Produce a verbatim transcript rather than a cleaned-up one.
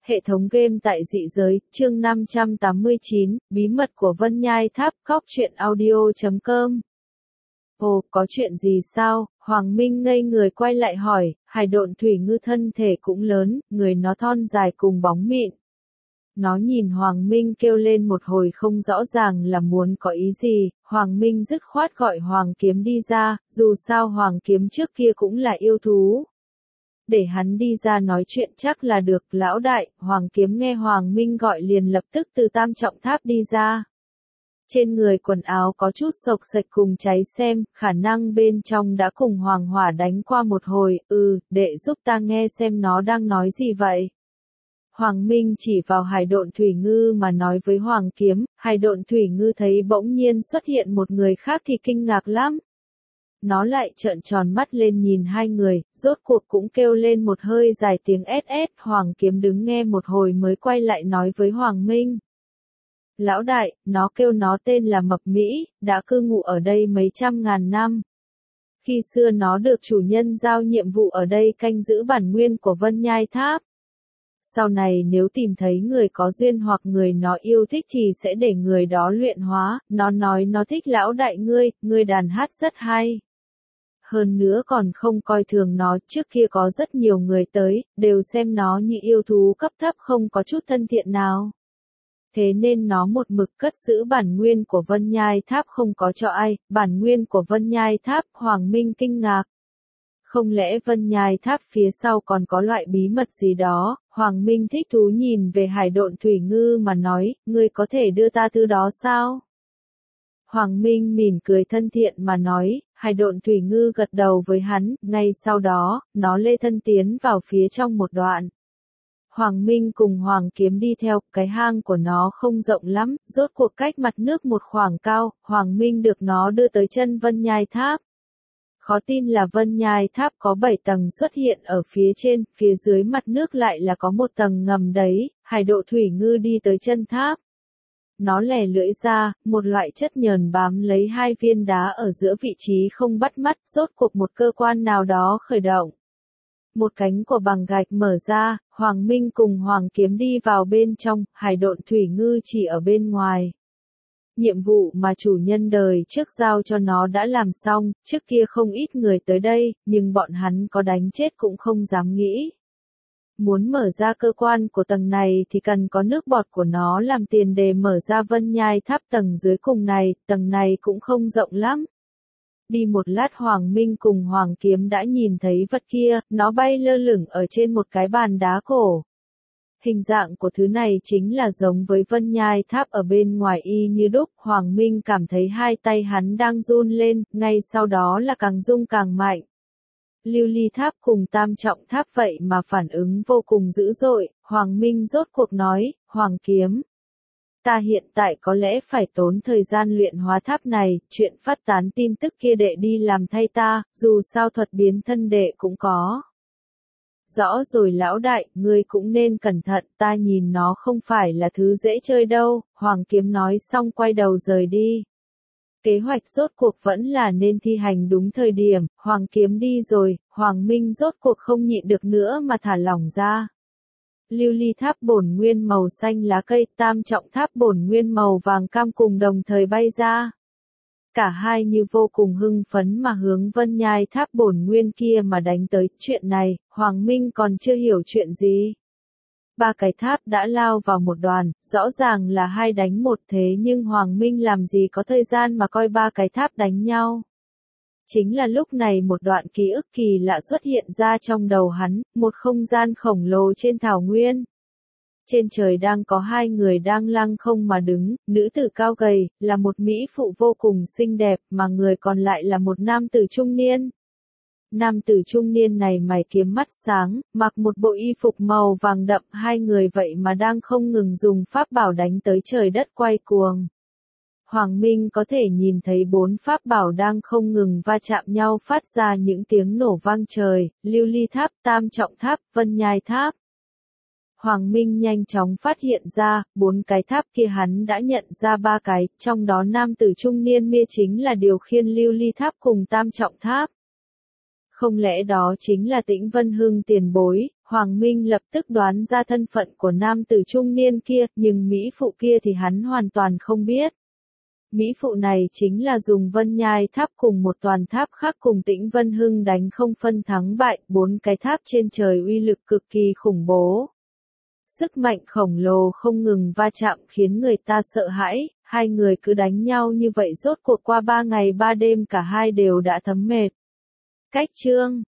Hệ thống game tại dị giới, chương năm trăm tám mươi chín, bí mật của Vân Nhai Tháp, cóc truyện audio chấm com. Ồ, có chuyện gì sao? Hoàng Minh ngây người quay lại hỏi, Hải Độn Thủy Ngư thân thể cũng lớn, người nó thon dài cùng bóng mịn. Nó nhìn Hoàng Minh kêu lên một hồi không rõ ràng là muốn có ý gì, Hoàng Minh dứt khoát gọi Hoàng Kiếm đi ra, dù sao Hoàng Kiếm trước kia cũng là yêu thú. Để hắn đi ra nói chuyện chắc là được, lão đại. Hoàng Kiếm nghe Hoàng Minh gọi liền lập tức từ tam trọng tháp đi ra. Trên người quần áo có chút xộc xệch cùng cháy xem, khả năng bên trong đã cùng Hoàng Hỏa đánh qua một hồi, ừ, đệ giúp ta nghe xem nó đang nói gì vậy. Hoàng Minh chỉ vào Hải Độn Thủy Ngư mà nói với Hoàng Kiếm, Hải Độn Thủy Ngư thấy bỗng nhiên xuất hiện một người khác thì kinh ngạc lắm. Nó lại trợn tròn mắt lên nhìn hai người, rốt cuộc cũng kêu lên một hơi dài tiếng ét ét, Hoàng Kiếm đứng nghe một hồi mới quay lại nói với Hoàng Minh. Lão đại, nó kêu nó tên là Mập Mỹ, đã cư ngụ ở đây mấy trăm ngàn năm. Khi xưa nó được chủ nhân giao nhiệm vụ ở đây canh giữ bản nguyên của Vân Nhai Tháp. Sau này nếu tìm thấy người có duyên hoặc người nó yêu thích thì sẽ để người đó luyện hóa, nó nói nó thích lão đại ngươi, ngươi đàn hát rất hay. Hơn nữa còn không coi thường nó, trước kia có rất nhiều người tới, đều xem nó như yêu thú cấp thấp không có chút thân thiện nào. Thế nên nó một mực cất giữ bản nguyên của Vân Nhai Tháp không có cho ai, bản nguyên của Vân Nhai Tháp, Hoàng Minh kinh ngạc. Không lẽ Vân Nhai Tháp phía sau còn có loại bí mật gì đó, Hoàng Minh thích thú nhìn về Hải Độn Thủy Ngư mà nói, ngươi có thể đưa ta thứ đó sao? Hoàng Minh mỉm cười thân thiện mà nói, Hải Độn Thủy Ngư gật đầu với hắn, ngay sau đó, nó lê thân tiến vào phía trong một đoạn. Hoàng Minh cùng Hoàng Kiếm đi theo, cái hang của nó không rộng lắm, rốt cuộc cách mặt nước một khoảng cao, Hoàng Minh được nó đưa tới chân Vân Nhai Tháp. Khó tin là Vân Nhai Tháp có bảy tầng xuất hiện ở phía trên, phía dưới mặt nước lại là có một tầng ngầm đấy, Hải Độn Thủy Ngư đi tới chân tháp. Nó lè lưỡi ra, một loại chất nhờn bám lấy hai viên đá ở giữa vị trí không bắt mắt, rốt cuộc một cơ quan nào đó khởi động. Một cánh của bằng gạch mở ra, Hoàng Minh cùng Hoàng Kiếm đi vào bên trong, Hải Độn Thủy Ngư chỉ ở bên ngoài. Nhiệm vụ mà chủ nhân đời trước giao cho nó đã làm xong, trước kia không ít người tới đây, nhưng bọn hắn có đánh chết cũng không dám nghĩ. Muốn mở ra cơ quan của tầng này thì cần có nước bọt của nó làm tiền để mở ra Vân Nhai Tháp tầng dưới cùng này, tầng này cũng không rộng lắm. Đi một lát Hoàng Minh cùng Hoàng Kiếm đã nhìn thấy vật kia, nó bay lơ lửng ở trên một cái bàn đá cổ. Hình dạng của thứ này chính là giống với Vân Nhai Tháp ở bên ngoài y như đúc, Hoàng Minh cảm thấy hai tay hắn đang run lên, ngay sau đó là càng rung càng mạnh. Lưu Ly Tháp cùng Tam Trọng Tháp vậy mà phản ứng vô cùng dữ dội, Hoàng Minh rốt cuộc nói, Hoàng Kiếm. Ta hiện tại có lẽ phải tốn thời gian luyện hóa tháp này, chuyện phát tán tin tức kia đệ đi làm thay ta, dù sao thuật biến thân đệ cũng có. Rõ rồi lão đại, ngươi cũng nên cẩn thận, ta nhìn nó không phải là thứ dễ chơi đâu, Hoàng Kiếm nói xong quay đầu rời đi. Kế hoạch rốt cuộc vẫn là nên thi hành đúng thời điểm, Hoàng Kiếm đi rồi, Hoàng Minh rốt cuộc không nhịn được nữa mà thả lỏng ra. Lưu Ly Tháp bổn nguyên màu xanh lá cây, Tam Trọng Tháp bổn nguyên màu vàng cam cùng đồng thời bay ra. Cả hai như vô cùng hưng phấn mà hướng Vân Nhai Tháp bổn nguyên kia mà đánh tới, chuyện này, Hoàng Minh còn chưa hiểu chuyện gì. Ba cái tháp đã lao vào một đoàn, rõ ràng là hai đánh một thế nhưng Hoàng Minh làm gì có thời gian mà coi ba cái tháp đánh nhau. Chính là lúc này một đoạn ký ức kỳ lạ xuất hiện ra trong đầu hắn, một không gian khổng lồ trên thảo nguyên. Trên trời đang có hai người đang lăng không mà đứng, nữ tử cao gầy, là một mỹ phụ vô cùng xinh đẹp, mà người còn lại là một nam tử trung niên. Nam tử trung niên này mày kiếm mắt sáng, mặc một bộ y phục màu vàng đậm, hai người vậy mà đang không ngừng dùng pháp bảo đánh tới trời đất quay cuồng. Hoàng Minh có thể nhìn thấy bốn pháp bảo đang không ngừng va chạm nhau phát ra những tiếng nổ vang trời, Lưu Ly Tháp, Tam Trọng Tháp, Vân Nhai Tháp. Hoàng Minh nhanh chóng phát hiện ra, bốn cái tháp kia hắn đã nhận ra ba cái, trong đó nam tử trung niên kia chính là điều khiển Lưu Ly Tháp cùng Tam Trọng Tháp. không lẽ đó chính là Tĩnh Vân Hưng tiền bối? Hoàng Minh lập tức đoán ra thân phận của nam tử trung niên kia, nhưng Mỹ phụ kia thì hắn hoàn toàn không biết. Mỹ phụ này chính là dùng Vân Nhai Tháp cùng một toàn tháp khác cùng Tĩnh Vân Hưng đánh không phân thắng bại, bốn cái tháp trên trời uy lực cực kỳ khủng bố. Sức mạnh khổng lồ không ngừng va chạm khiến người ta sợ hãi, hai người cứ đánh nhau như vậy rốt cuộc qua ba ngày ba đêm cả hai đều đã thấm mệt. Cách chương